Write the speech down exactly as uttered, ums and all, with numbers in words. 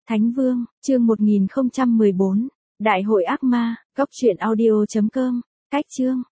Thánh Vương, chương một nghìn không trăm mười bốn. Đại hội ác ma, góc truyện audio chấm com. Cách chương.